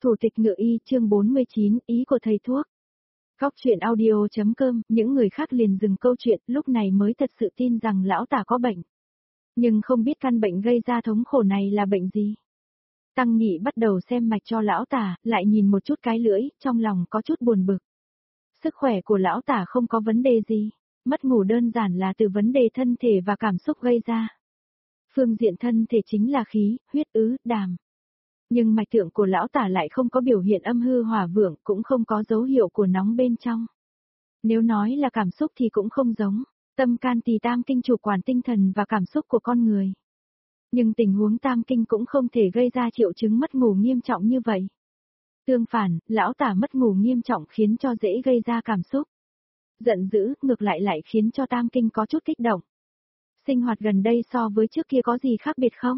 Thủ tịch ngựa y chương 49 ý của thầy thuốc. Góc chuyện audio.com, những người khác liền dừng câu chuyện, lúc này mới thật sự tin rằng lão tả có bệnh. Nhưng không biết căn bệnh gây ra thống khổ này là bệnh gì. Tăng Nghị bắt đầu xem mạch cho lão tả, lại nhìn một chút cái lưỡi, trong lòng có chút buồn bực. Sức khỏe của lão tả không có vấn đề gì, mất ngủ đơn giản là từ vấn đề thân thể và cảm xúc gây ra. Phương diện thân thể chính là khí, huyết ứ, đàm. Nhưng mạch tượng của lão tả lại không có biểu hiện âm hư hỏa vượng, cũng không có dấu hiệu của nóng bên trong. Nếu nói là cảm xúc thì cũng không giống, tâm can tỳ tam kinh chủ quản tinh thần và cảm xúc của con người. Nhưng tình huống tam kinh cũng không thể gây ra triệu chứng mất ngủ nghiêm trọng như vậy. Tương phản, lão tả mất ngủ nghiêm trọng khiến cho dễ gây ra cảm xúc. Giận dữ, ngược lại khiến cho tam kinh có chút kích động. Sinh hoạt gần đây so với trước kia có gì khác biệt không?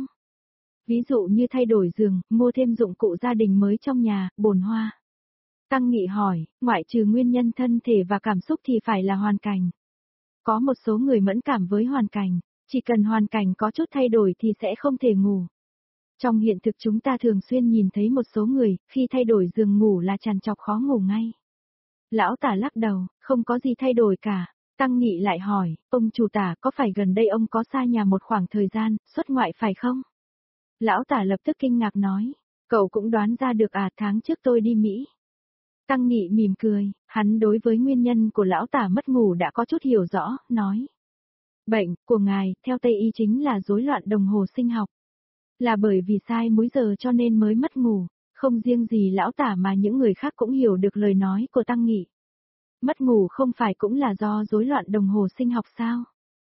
Ví dụ như thay đổi giường, mua thêm dụng cụ gia đình mới trong nhà, bồn hoa. Tăng Nghị hỏi, ngoại trừ nguyên nhân thân thể và cảm xúc thì phải là hoàn cảnh. Có một số người mẫn cảm với hoàn cảnh, chỉ cần hoàn cảnh có chút thay đổi thì sẽ không thể ngủ. Trong hiện thực chúng ta thường xuyên nhìn thấy một số người, khi thay đổi giường ngủ là trằn trọc khó ngủ ngay. Lão tả lắc đầu, không có gì thay đổi cả. Tăng Nghị lại hỏi, ông chủ tả có phải gần đây ông có xa nhà một khoảng thời gian, xuất ngoại phải không? Lão tả lập tức kinh ngạc nói, cậu cũng đoán ra được à, tháng trước tôi đi Mỹ. Tăng Nghị mỉm cười, hắn đối với nguyên nhân của lão tả mất ngủ đã có chút hiểu rõ, nói. Bệnh của ngài, theo Tây y chính là rối loạn đồng hồ sinh học. Là bởi vì sai múi giờ cho nên mới mất ngủ, không riêng gì lão tả mà những người khác cũng hiểu được lời nói của Tăng Nghị. Mất ngủ không phải cũng là do rối loạn đồng hồ sinh học sao?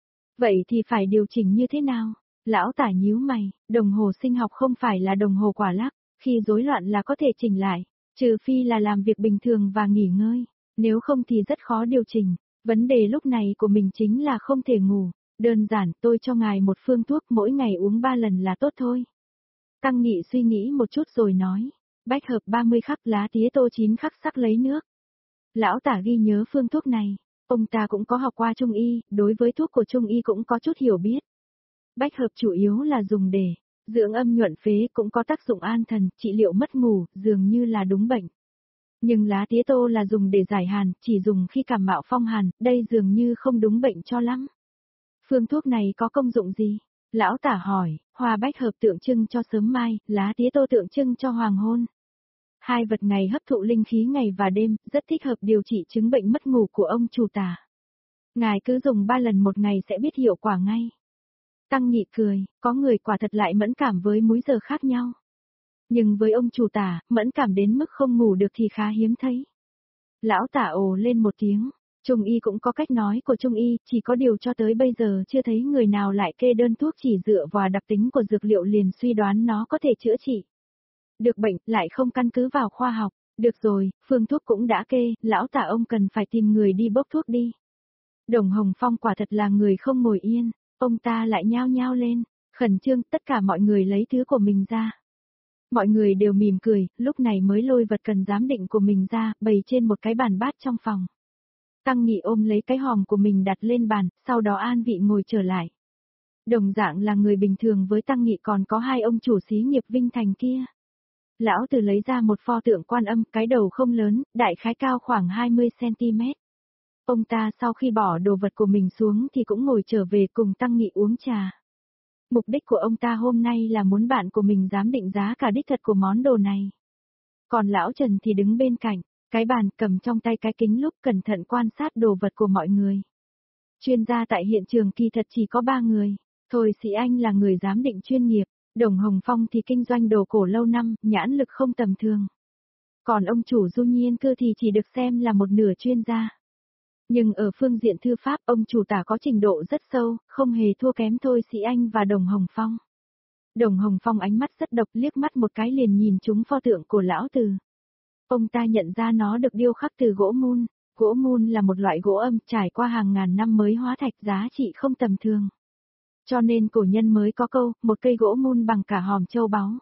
Vậy thì phải điều chỉnh như thế nào? Lão tả nhíu mày, đồng hồ sinh học không phải là đồng hồ quả lắc, khi rối loạn là có thể chỉnh lại, trừ phi là làm việc bình thường và nghỉ ngơi, nếu không thì rất khó điều chỉnh. Vấn đề lúc này của mình chính là không thể ngủ, đơn giản tôi cho ngài một phương thuốc mỗi ngày uống 3 lần là tốt thôi. Tăng Nghị suy nghĩ một chút rồi nói, bách hợp 30 khắc lá tía tô 9 khắc sắc lấy nước. Lão tả ghi nhớ phương thuốc này, ông ta cũng có học qua Trung y, đối với thuốc của Trung y cũng có chút hiểu biết. Bách hợp chủ yếu là dùng để dưỡng âm nhuận phế, cũng có tác dụng an thần, trị liệu mất ngủ, dường như là đúng bệnh. Nhưng lá tía tô là dùng để giải hàn, chỉ dùng khi cảm mạo phong hàn, đây dường như không đúng bệnh cho lắm. Phương thuốc này có công dụng gì? Lão tả hỏi, hoa bách hợp tượng trưng cho sớm mai, lá tía tô tượng trưng cho hoàng hôn. Hai vật này hấp thụ linh khí ngày và đêm, rất thích hợp điều trị chứng bệnh mất ngủ của ông chủ tả. Ngài cứ dùng 3 lần một ngày sẽ biết hiệu quả ngay. Tăng Nghị cười, có người quả thật lại mẫn cảm với múi giờ khác nhau. Nhưng với ông chủ tả, mẫn cảm đến mức không ngủ được thì khá hiếm thấy. Lão tả ồ lên một tiếng, Trung y cũng có cách nói của Trung y, chỉ có điều cho tới bây giờ chưa thấy người nào lại kê đơn thuốc chỉ dựa vào đặc tính của dược liệu liền suy đoán nó có thể chữa trị được bệnh, lại không căn cứ vào khoa học. Được rồi, phương thuốc cũng đã kê, lão tả ông cần phải tìm người đi bốc thuốc đi. Đồng Hồng Phong quả thật là người không ngồi yên, ông ta lại nhao nhao lên, khẩn trương, tất cả mọi người lấy thứ của mình ra. Mọi người đều mỉm cười, lúc này mới lôi vật cần giám định của mình ra, bày trên một cái bàn bát trong phòng. Tăng Nghị ôm lấy cái hòm của mình đặt lên bàn, sau đó an vị ngồi trở lại. Đồng dạng là người bình thường với Tăng Nghị còn có hai ông chủ xí nghiệp Vinh Thành kia. Lão Từ lấy ra một pho tượng Quan Âm, cái đầu không lớn, đại khái cao khoảng 20cm. Ông ta sau khi bỏ đồ vật của mình xuống thì cũng ngồi trở về cùng Tăng Nghị uống trà. Mục đích của ông ta hôm nay là muốn bạn của mình giám định giá cả đích thật của món đồ này. Còn lão Trần thì đứng bên cạnh, cái bàn cầm trong tay cái kính lúp cẩn thận quan sát đồ vật của mọi người. Chuyên gia tại hiện trường kỳ thật chỉ có 3 người. Thôi Sĩ Anh là người giám định chuyên nghiệp, Đồng Hồng Phong thì kinh doanh đồ cổ lâu năm, nhãn lực không tầm thường. Còn ông chủ Du Nhiên Cư thì chỉ được xem là một nửa chuyên gia. Nhưng ở phương diện thư pháp ông chủ tả có trình độ rất sâu, không hề thua kém Thôi Sĩ Anh và Đồng Hồng Phong. Đồng Hồng Phong ánh mắt rất độc, liếc mắt một cái liền nhìn trúng pho tượng của lão Từ. Ông ta nhận ra nó được điêu khắc từ gỗ mun. Gỗ mun là một loại gỗ âm trải qua hàng ngàn năm mới hóa thạch, giá trị không tầm thường. Cho nên cổ nhân mới có câu, một cây gỗ mun bằng cả hòm châu báu.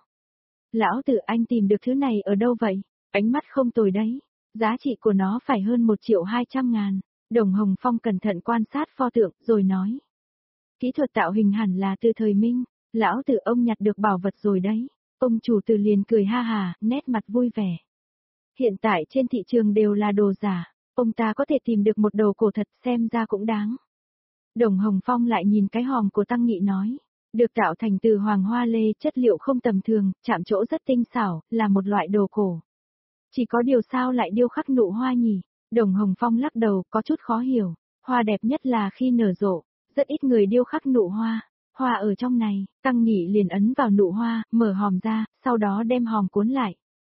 Lão Từ, anh tìm được thứ này ở đâu vậy? Ánh mắt không tồi đấy. Giá trị của nó phải hơn 1.200.000. Đồng Hồng Phong cẩn thận quan sát pho tượng, rồi nói. Kỹ thuật tạo hình hẳn là từ thời Minh. Lão Từ, ông nhặt được bảo vật rồi đấy. Ông chủ từ liền cười ha hà, nét mặt vui vẻ. Hiện tại trên thị trường đều là đồ giả, ông ta có thể tìm được một đồ cổ thật xem ra cũng đáng. Đồng Hồng Phong lại nhìn cái hòm của Tăng Nghị nói. Được tạo thành từ hoàng hoa lê, chất liệu không tầm thường, chạm trổ rất tinh xảo, là một loại đồ cổ. Chỉ có điều sao lại điêu khắc nụ hoa nhỉ? Đồng Hồng Phong lắc đầu, có chút khó hiểu. Hoa đẹp nhất là khi nở rộ, rất ít người điêu khắc nụ hoa. Hoa ở trong này, Tăng Nghị liền ấn vào nụ hoa, mở hòm ra, sau đó đem hòm cuốn lại.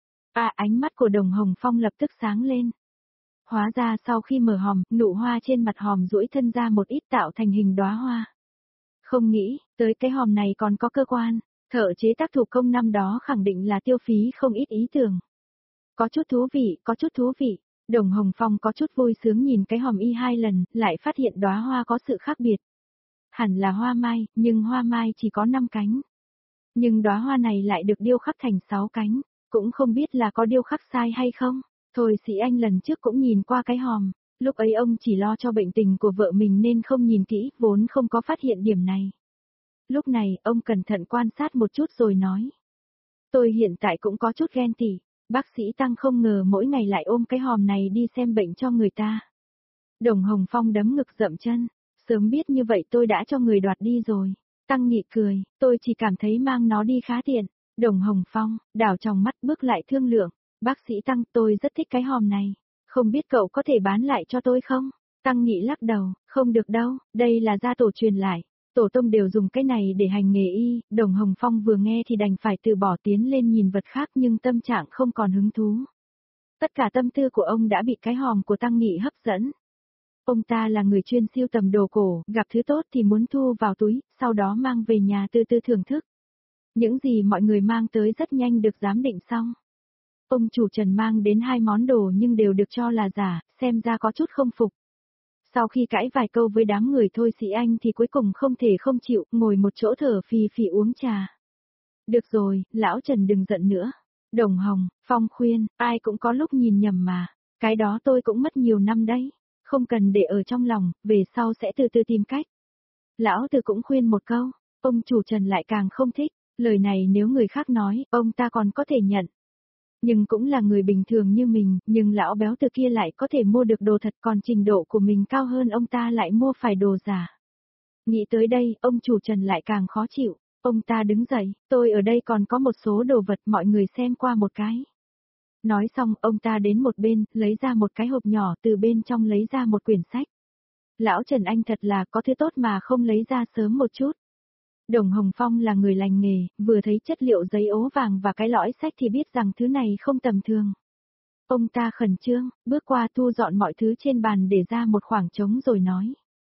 Ánh mắt của Đồng Hồng Phong lập tức sáng lên. Hóa ra sau khi mở hòm, nụ hoa trên mặt hòm duỗi thân ra một ít tạo thành hình đóa hoa. Không nghĩ, tới cái hòm này còn có cơ quan, thợ chế tác thủ công năm đó khẳng định là tiêu phí không ít ý tưởng. Có chút thú vị, có chút thú vị. Đồng Hồng Phong có chút vui sướng nhìn cái hòm y 2 lần, lại phát hiện đóa hoa có sự khác biệt. Hẳn là hoa mai, nhưng hoa mai chỉ có 5 cánh. Nhưng đóa hoa này lại được điêu khắc thành 6 cánh, cũng không biết là có điêu khắc sai hay không. Thôi Sĩ Anh lần trước cũng nhìn qua cái hòm, lúc ấy ông chỉ lo cho bệnh tình của vợ mình nên không nhìn kỹ, vốn không có phát hiện điểm này. Lúc này, ông cẩn thận quan sát một chút rồi nói. Tôi hiện tại cũng có chút ghen tị, bác sĩ Tăng không ngờ mỗi ngày lại ôm cái hòm này đi xem bệnh cho người ta. Đồng Hồng Phong đấm ngực dậm chân, sớm biết như vậy tôi đã cho người đoạt đi rồi. Tăng Nghị cười, tôi chỉ cảm thấy mang nó đi khá tiện. Đồng Hồng Phong, đảo trong mắt bước lại thương lượng. Bác sĩ Tăng, tôi rất thích cái hòm này. Không biết cậu có thể bán lại cho tôi không? Tăng Nghị lắc đầu, không được đâu, đây là gia tổ truyền lại. Tổ tông đều dùng cái này để hành nghề y. Đồng Hồng Phong vừa nghe thì đành phải từ bỏ tiến lên nhìn vật khác nhưng tâm trạng không còn hứng thú. Tất cả tâm tư của ông đã bị cái hòm của Tăng Nghị hấp dẫn. Ông ta là người chuyên sưu tầm đồ cổ, gặp thứ tốt thì muốn thu vào túi, sau đó mang về nhà từ từ thưởng thức. Những gì mọi người mang tới rất nhanh được giám định xong. Ông chủ Trần mang đến 2 món đồ nhưng đều được cho là giả, xem ra có chút không phục. Sau khi cãi vài câu với đám người Thôi Sĩ Anh thì cuối cùng không thể không chịu, ngồi một chỗ thở phì phì uống trà. Được rồi, lão Trần đừng giận nữa. Đồng Hồng, Phong khuyên, ai cũng có lúc nhìn nhầm mà. Cái đó tôi cũng mất nhiều năm đấy. Không cần để ở trong lòng, về sau sẽ từ từ tìm cách. Lão Từ cũng khuyên một câu, ông chủ Trần lại càng không thích. Lời này nếu người khác nói, ông ta còn có thể nhận. Nhưng cũng là người bình thường như mình, nhưng lão béo từ kia lại có thể mua được đồ thật, còn trình độ của mình cao hơn ông ta lại mua phải đồ giả. Nghĩ tới đây, ông chủ Trần lại càng khó chịu. Ông ta đứng dậy, tôi ở đây còn có một số đồ vật mọi người xem qua một cái. Nói xong, ông ta đến một bên, lấy ra một cái hộp nhỏ, từ bên trong lấy ra một quyển sách. Lão Trần anh thật là có thứ tốt mà không lấy ra sớm một chút. Đồng Hồng Phong là người lành nghề, vừa thấy chất liệu giấy ố vàng và cái lõi sách thì biết rằng thứ này không tầm thường. Ông ta khẩn trương, bước qua thu dọn mọi thứ trên bàn để ra một khoảng trống rồi nói.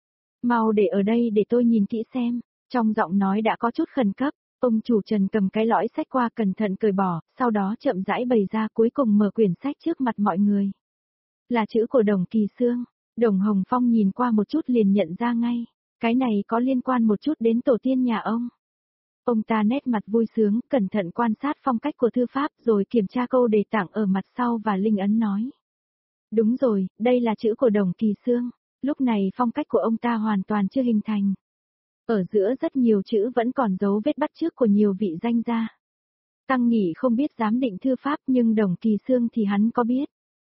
Mau để ở đây để tôi nhìn kỹ xem, trong giọng nói đã có chút khẩn cấp. Ông chủ Trần cầm cái lõi sách qua cẩn thận cởi bỏ, sau đó chậm rãi bày ra cuối cùng mở quyển sách trước mặt mọi người. Là chữ của Đồng Kỳ Xương. Đồng Hồng Phong nhìn qua một chút liền nhận ra ngay. Cái này có liên quan một chút đến tổ tiên nhà ông. Ông ta nét mặt vui sướng, cẩn thận quan sát phong cách của thư pháp rồi kiểm tra câu đề tạng ở mặt sau và linh ấn nói. Đúng rồi, đây là chữ của Đồng Kỳ Xương. Lúc này phong cách của ông ta hoàn toàn chưa hình thành. Ở giữa rất nhiều chữ vẫn còn dấu vết bắt chước của nhiều vị danh gia. Tăng Nghị không biết giám định thư pháp nhưng Đồng Kỳ Xương thì hắn có biết.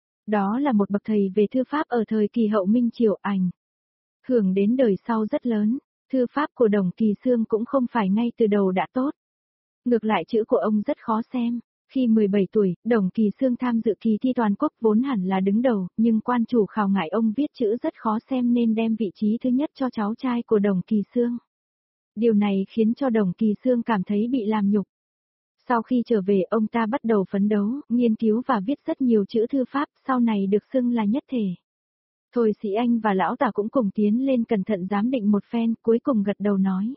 Đó là một bậc thầy về thư pháp ở thời kỳ hậu Minh Triều Ảnh. Hưởng đến đời sau rất lớn, thư pháp của Đồng Kỳ Xương cũng không phải ngay từ đầu đã tốt. Ngược lại chữ của ông rất khó xem. Khi 17 tuổi, Đồng Kỳ Xương tham dự kỳ thi toàn quốc vốn hẳn là đứng đầu, nhưng quan chủ khảo ngại ông viết chữ rất khó xem nên đem vị trí thứ nhất cho cháu trai của Đồng Kỳ Xương. Điều này khiến cho Đồng Kỳ Xương cảm thấy bị làm nhục. Sau khi trở về ông ta bắt đầu phấn đấu, nghiên cứu và viết rất nhiều chữ thư pháp, sau này được xưng là nhất thể. Thôi Sĩ Anh và Lão Tả cũng cùng tiến lên cẩn thận giám định một phen, cuối cùng gật đầu nói.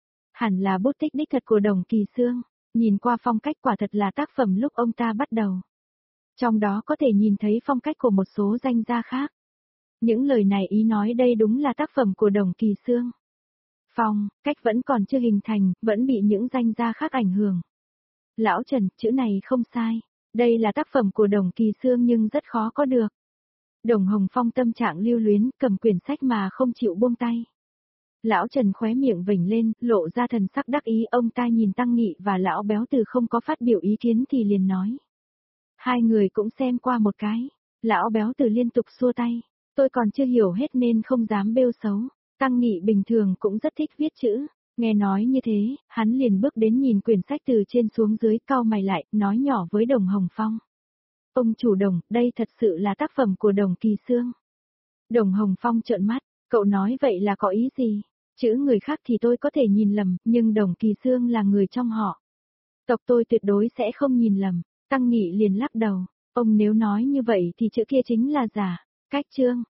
Hẳn là bút tích đích thật của Đồng Kỳ Xương, nhìn qua phong cách quả thật là tác phẩm lúc ông ta bắt đầu. Trong đó có thể nhìn thấy phong cách của một số danh gia khác. Những lời này ý nói đây đúng là tác phẩm của Đồng Kỳ Xương. Phong, cách vẫn còn chưa hình thành, vẫn bị những danh gia khác ảnh hưởng. Lão Trần, chữ này không sai. Đây là tác phẩm của Đồng Kỳ Xương nhưng rất khó có được. Đồng Hồng Phong tâm trạng lưu luyến, cầm quyển sách mà không chịu buông tay. Lão Trần khóe miệng vểnh lên, lộ ra thần sắc đắc ý, ông ta nhìn Tăng Nghị và lão béo từ không có phát biểu ý kiến thì liền nói. Hai người cũng xem qua một cái. Lão béo từ liên tục xua tay. Tôi còn chưa hiểu hết nên không dám bêu xấu. Tăng Nghị bình thường cũng rất thích viết chữ. Nghe nói như thế, hắn liền bước đến nhìn quyển sách từ trên xuống dưới, cau mày lại, nói nhỏ với Đồng Hồng Phong. Ông chủ Đồng, đây thật sự là tác phẩm của Đồng Kỳ Xương. Đồng Hồng Phong trợn mắt, cậu nói vậy là có ý gì? Chữ người khác thì tôi có thể nhìn lầm, nhưng Đồng Kỳ Xương là người trong họ. Tộc tôi tuyệt đối sẽ không nhìn lầm. Tăng Nghị liền lắc đầu, ông nếu nói như vậy thì chữ kia chính là giả. Cách chương.